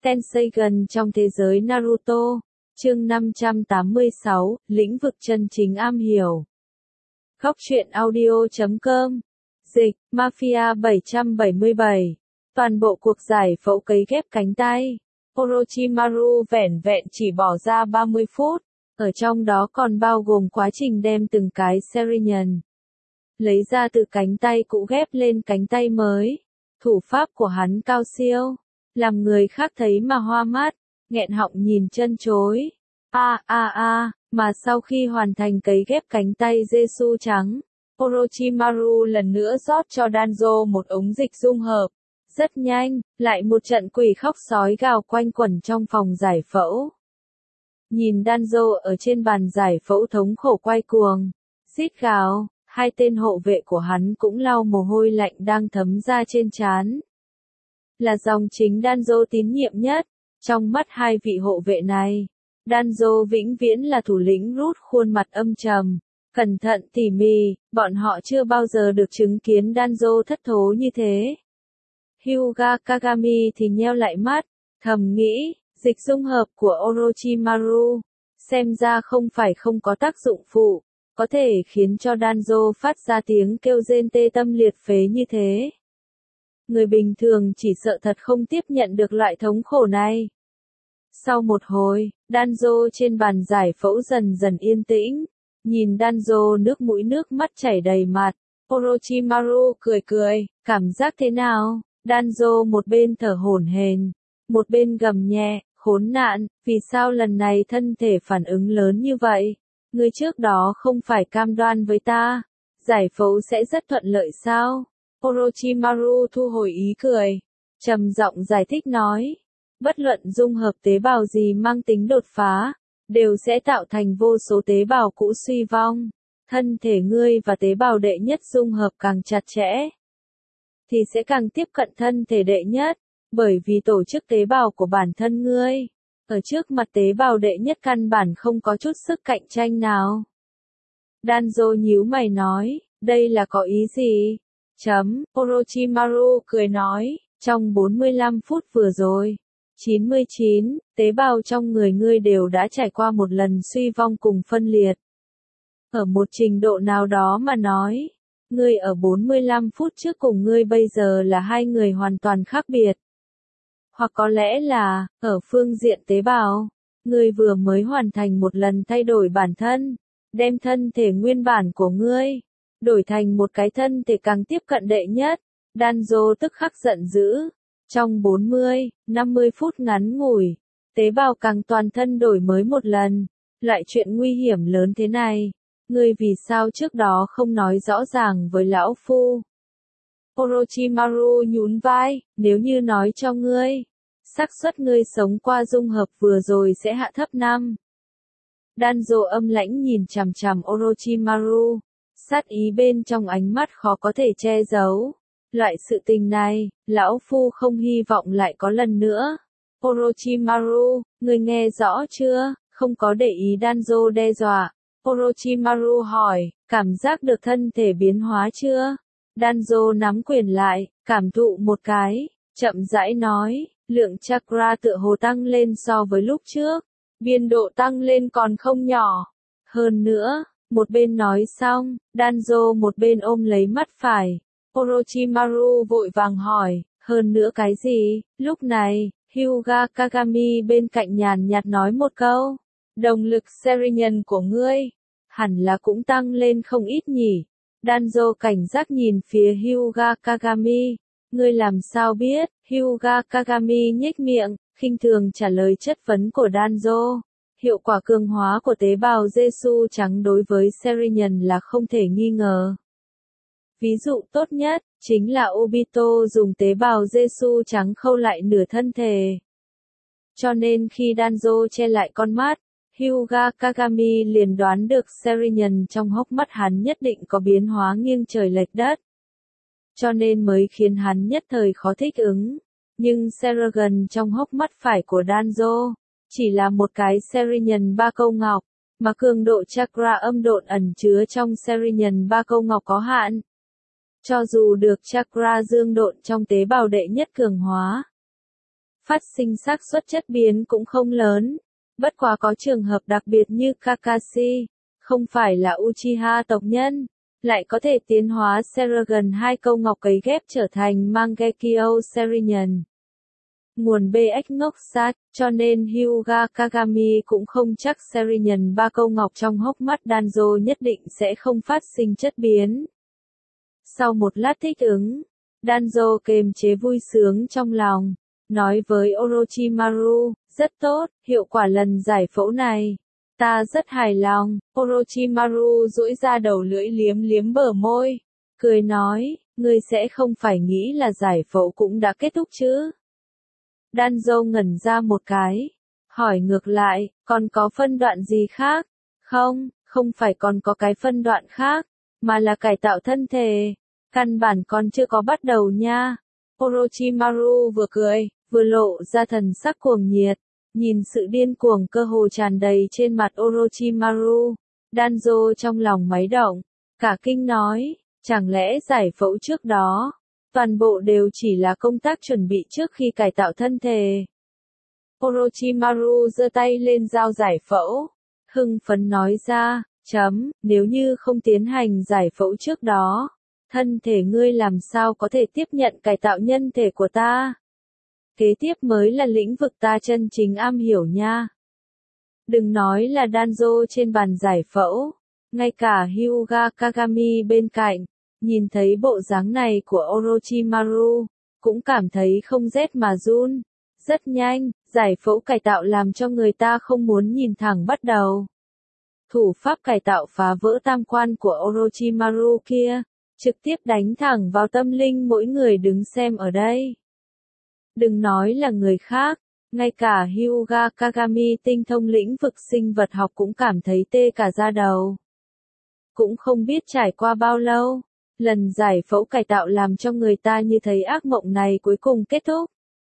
Tenseigan trong thế giới Naruto. Chương 586, lĩnh vực chân chính am hiểu. Góc truyện audio.com. Dịch, Mafia 777. Toàn bộ cuộc giải phẫu cấy ghép cánh tay. Orochimaru vẻn vẹn chỉ bỏ ra 30 phút. Ở trong đó còn bao gồm quá trình đem từng cái Sharingan lấy ra từ cánh tay cũ ghép lên cánh tay mới. Thủ pháp của hắn cao siêu, làm người khác thấy mà hoa mắt, nghẹn họng nhìn chân chối. Mà sau khi hoàn thành cấy ghép cánh tay Jesu trắng, Orochimaru lần nữa rót cho Danzo một ống dịch dung hợp. Rất nhanh, lại một trận quỷ khóc sói gào quanh quẩn trong phòng giải phẫu. Nhìn Danzo ở trên bàn giải phẫu thống khổ quay cuồng, rít gào, hai tên hộ vệ của hắn cũng lau mồ hôi lạnh đang thấm ra trên trán. Là dòng chính Danzo tín nhiệm nhất, trong mắt hai vị hộ vệ này, Danzo vĩnh viễn là thủ lĩnh rút khuôn mặt âm trầm, cẩn thận tỉ mỉ, bọn họ chưa bao giờ được chứng kiến Danzo thất thố như thế. Hyuga Kagami thì nheo lại mắt, thầm nghĩ, dịch dung hợp của Orochimaru, xem ra không phải không có tác dụng phụ, có thể khiến cho Danzo phát ra tiếng kêu rên tê tâm liệt phế như thế. Người bình thường chỉ sợ thật không tiếp nhận được loại thống khổ này. Sau một hồi, Danzo trên bàn giải phẫu dần dần yên tĩnh, nhìn Danzo nước mũi nước mắt chảy đầy mặt, Orochimaru cười, cảm giác thế nào? Danzo một bên thở hổn hển, một bên gầm nhẹ, khốn nạn, vì sao lần này thân thể phản ứng lớn như vậy? Ngươi trước đó không phải cam đoan với ta, giải phẫu sẽ rất thuận lợi sao? Orochimaru thu hồi ý cười, trầm giọng giải thích nói, bất luận dung hợp tế bào gì mang tính đột phá, đều sẽ tạo thành vô số tế bào cũ suy vong. Thân thể ngươi và tế bào đệ nhất dung hợp càng chặt chẽ, thì sẽ càng tiếp cận thân thể đệ nhất, bởi vì tổ chức tế bào của bản thân ngươi, ở trước mặt tế bào đệ nhất căn bản không có chút sức cạnh tranh nào. Danzo nhíu mày nói, đây là có ý gì? Orochimaru cười nói, trong 45 phút vừa rồi, 99 tế bào trong người ngươi đều đã trải qua một lần suy vong cùng phân liệt. Ở một trình độ nào đó mà nói, ngươi ở 45 phút trước cùng ngươi bây giờ là hai người hoàn toàn khác biệt. Hoặc có lẽ là, ở phương diện tế bào, ngươi vừa mới hoàn thành một lần thay đổi bản thân, đem thân thể nguyên bản của ngươi đổi thành một cái thân thể càng tiếp cận đệ nhất. Danzo tức khắc giận dữ. Trong 50 phút ngắn ngủi, tế bào càng toàn thân đổi mới một lần. Loại chuyện nguy hiểm lớn thế này, ngươi vì sao trước đó không nói rõ ràng với lão phu? Orochimaru nhún vai, nếu như nói cho ngươi, xác suất ngươi sống qua dung hợp vừa rồi sẽ hạ thấp 5. Danzo âm lãnh nhìn chằm chằm Orochimaru, sát ý bên trong ánh mắt khó có thể che giấu. Loại sự tình này, lão phu không hy vọng lại có lần nữa. Orochimaru, ngươi nghe rõ chưa? Không có để ý Danzo đe dọa. Orochimaru hỏi, cảm giác được thân thể biến hóa chưa? Danzo nắm quyền lại, cảm thụ một cái, chậm rãi nói, lượng chakra tựa hồ tăng lên so với lúc trước. Biên độ tăng lên còn không nhỏ. Hơn nữa, một bên nói xong, Danzo một bên ôm lấy mắt phải. Orochimaru vội vàng hỏi, hơn nữa cái gì? Lúc này, Hyuga Kagami bên cạnh nhàn nhạt nói một câu, động lực Sharingan của ngươi, hẳn là cũng tăng lên không ít nhỉ. Danzo cảnh giác nhìn phía Hyuga Kagami, ngươi làm sao biết? Hyuga Kagami nhếch miệng, khinh thường trả lời chất vấn của Danzo. Hiệu quả cường hóa của tế bào Jesu trắng đối với Sharingan là không thể nghi ngờ. Ví dụ tốt nhất, chính là Obito dùng tế bào Jesu trắng khâu lại nửa thân thể. Cho nên khi Danzo che lại con mắt, Hyuga Kagami liền đoán được Sharingan trong hốc mắt hắn nhất định có biến hóa nghiêng trời lệch đất. Cho nên mới khiến hắn nhất thời khó thích ứng. Nhưng Sharingan trong hốc mắt phải của Danzo chỉ là một cái Sharingan ba câu ngọc, mà cường độ chakra âm độn ẩn chứa trong Sharingan ba câu ngọc có hạn. Cho dù được chakra dương độn trong tế bào đệ nhất cường hóa, phát sinh xác suất chất biến cũng không lớn. Bất quá có trường hợp đặc biệt như Kakashi, không phải là Uchiha tộc nhân, lại có thể tiến hóa Sharingan hai câu ngọc cấy ghép trở thành Mangekyo Sharingan. Nguồn BX ngốc sát, cho nên Hyuga Kagami cũng không chắc Sharingan ba câu ngọc trong hốc mắt Danzo nhất định sẽ không phát sinh chất biến. Sau một lát thích ứng, Danzo kềm chế vui sướng trong lòng, nói với Orochimaru, rất tốt, hiệu quả lần giải phẫu này. Ta rất hài lòng. Orochimaru duỗi ra đầu lưỡi liếm liếm bờ môi, cười nói, ngươi sẽ không phải nghĩ là giải phẫu cũng đã kết thúc chứ? Danzo ngẩn ra một cái, hỏi ngược lại, còn có phân đoạn gì khác? Không, không phải còn có cái phân đoạn khác, mà là cải tạo thân thể. Căn bản còn chưa có bắt đầu nha. Orochimaru vừa cười, vừa lộ ra thần sắc cuồng nhiệt. Nhìn sự điên cuồng cơ hồ tràn đầy trên mặt Orochimaru, Danzo trong lòng máy động, cả kinh nói, chẳng lẽ giải phẫu trước đó, toàn bộ đều chỉ là công tác chuẩn bị trước khi cải tạo thân thể. Orochimaru giơ tay lên dao giải phẫu, hưng phấn nói ra, nếu như không tiến hành giải phẫu trước đó, thân thể ngươi làm sao có thể tiếp nhận cải tạo nhân thể của ta? Kế tiếp mới là lĩnh vực ta chân chính am hiểu nha. Đừng nói là Danzo trên bàn giải phẫu, ngay cả Hyuga Kagami bên cạnh, nhìn thấy bộ dáng này của Orochimaru, cũng cảm thấy không rét mà run. Rất nhanh, giải phẫu cải tạo làm cho người ta không muốn nhìn thẳng bắt đầu. Thủ pháp cải tạo phá vỡ tam quan của Orochimaru kia, trực tiếp đánh thẳng vào tâm linh mỗi người đứng xem ở đây. Đừng nói là người khác, ngay cả Hyuga Kagami tinh thông lĩnh vực sinh vật học cũng cảm thấy tê cả da đầu. Cũng không biết trải qua bao lâu, lần giải phẫu cải tạo làm cho người ta như thấy ác mộng này cuối cùng kết thúc.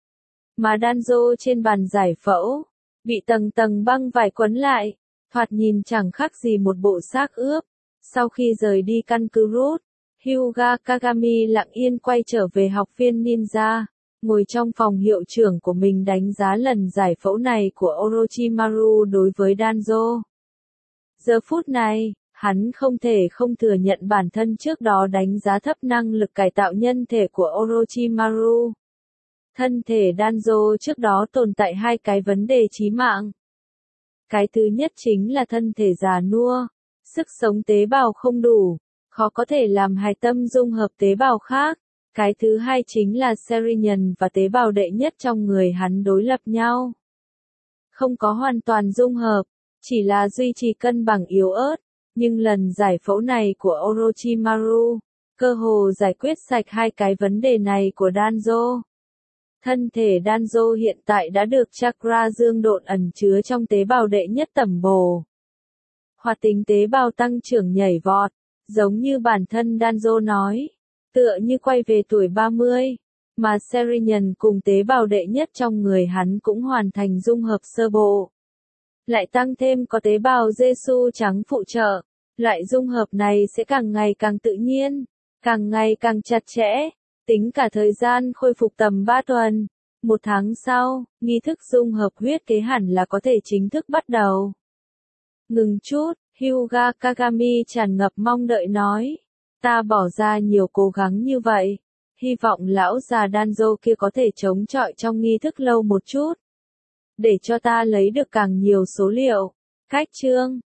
Mà Danzo trên bàn giải phẫu, bị tầng tầng băng vải quấn lại, thoạt nhìn chẳng khác gì một bộ xác ướp. Sau khi rời đi căn cứ Root, Hyuga Kagami lặng yên quay trở về học viên ninja. Ngồi trong phòng hiệu trưởng của mình đánh giá lần giải phẫu này của Orochimaru đối với Danzo. Giờ phút này, hắn không thể không thừa nhận bản thân trước đó đánh giá thấp năng lực cải tạo nhân thể của Orochimaru. Thân thể Danzo trước đó tồn tại hai cái vấn đề chí mạng. Cái thứ nhất chính là thân thể già nua, sức sống tế bào không đủ, khó có thể làm hài tâm dung hợp tế bào khác. Cái thứ hai chính là Sharingan và tế bào đệ nhất trong người hắn đối lập nhau. Không có hoàn toàn dung hợp, chỉ là duy trì cân bằng yếu ớt, nhưng lần giải phẫu này của Orochimaru, cơ hồ giải quyết sạch hai cái vấn đề này của Danzo. Thân thể Danzo hiện tại đã được chakra dương độn ẩn chứa trong tế bào đệ nhất tẩm bổ. Hoạt tính tế bào tăng trưởng nhảy vọt, giống như bản thân Danzo nói. Tựa như quay về tuổi 30, mà Sharingan cùng tế bào đệ nhất trong người hắn cũng hoàn thành dung hợp sơ bộ. Lại tăng thêm có tế bào Jesu trắng phụ trợ, loại dung hợp này sẽ càng ngày càng tự nhiên, càng ngày càng chặt chẽ, tính cả thời gian khôi phục tầm 3 tuần. 1 tháng sau, nghi thức dung hợp huyết kế hẳn là có thể chính thức bắt đầu. Ngừng chút, Hyuga Kagami tràn ngập mong đợi nói. Ta bỏ ra nhiều cố gắng như vậy, hy vọng lão già Danzo kia có thể chống chọi trong nghi thức lâu một chút. Để cho ta lấy được càng nhiều số liệu. Cách chương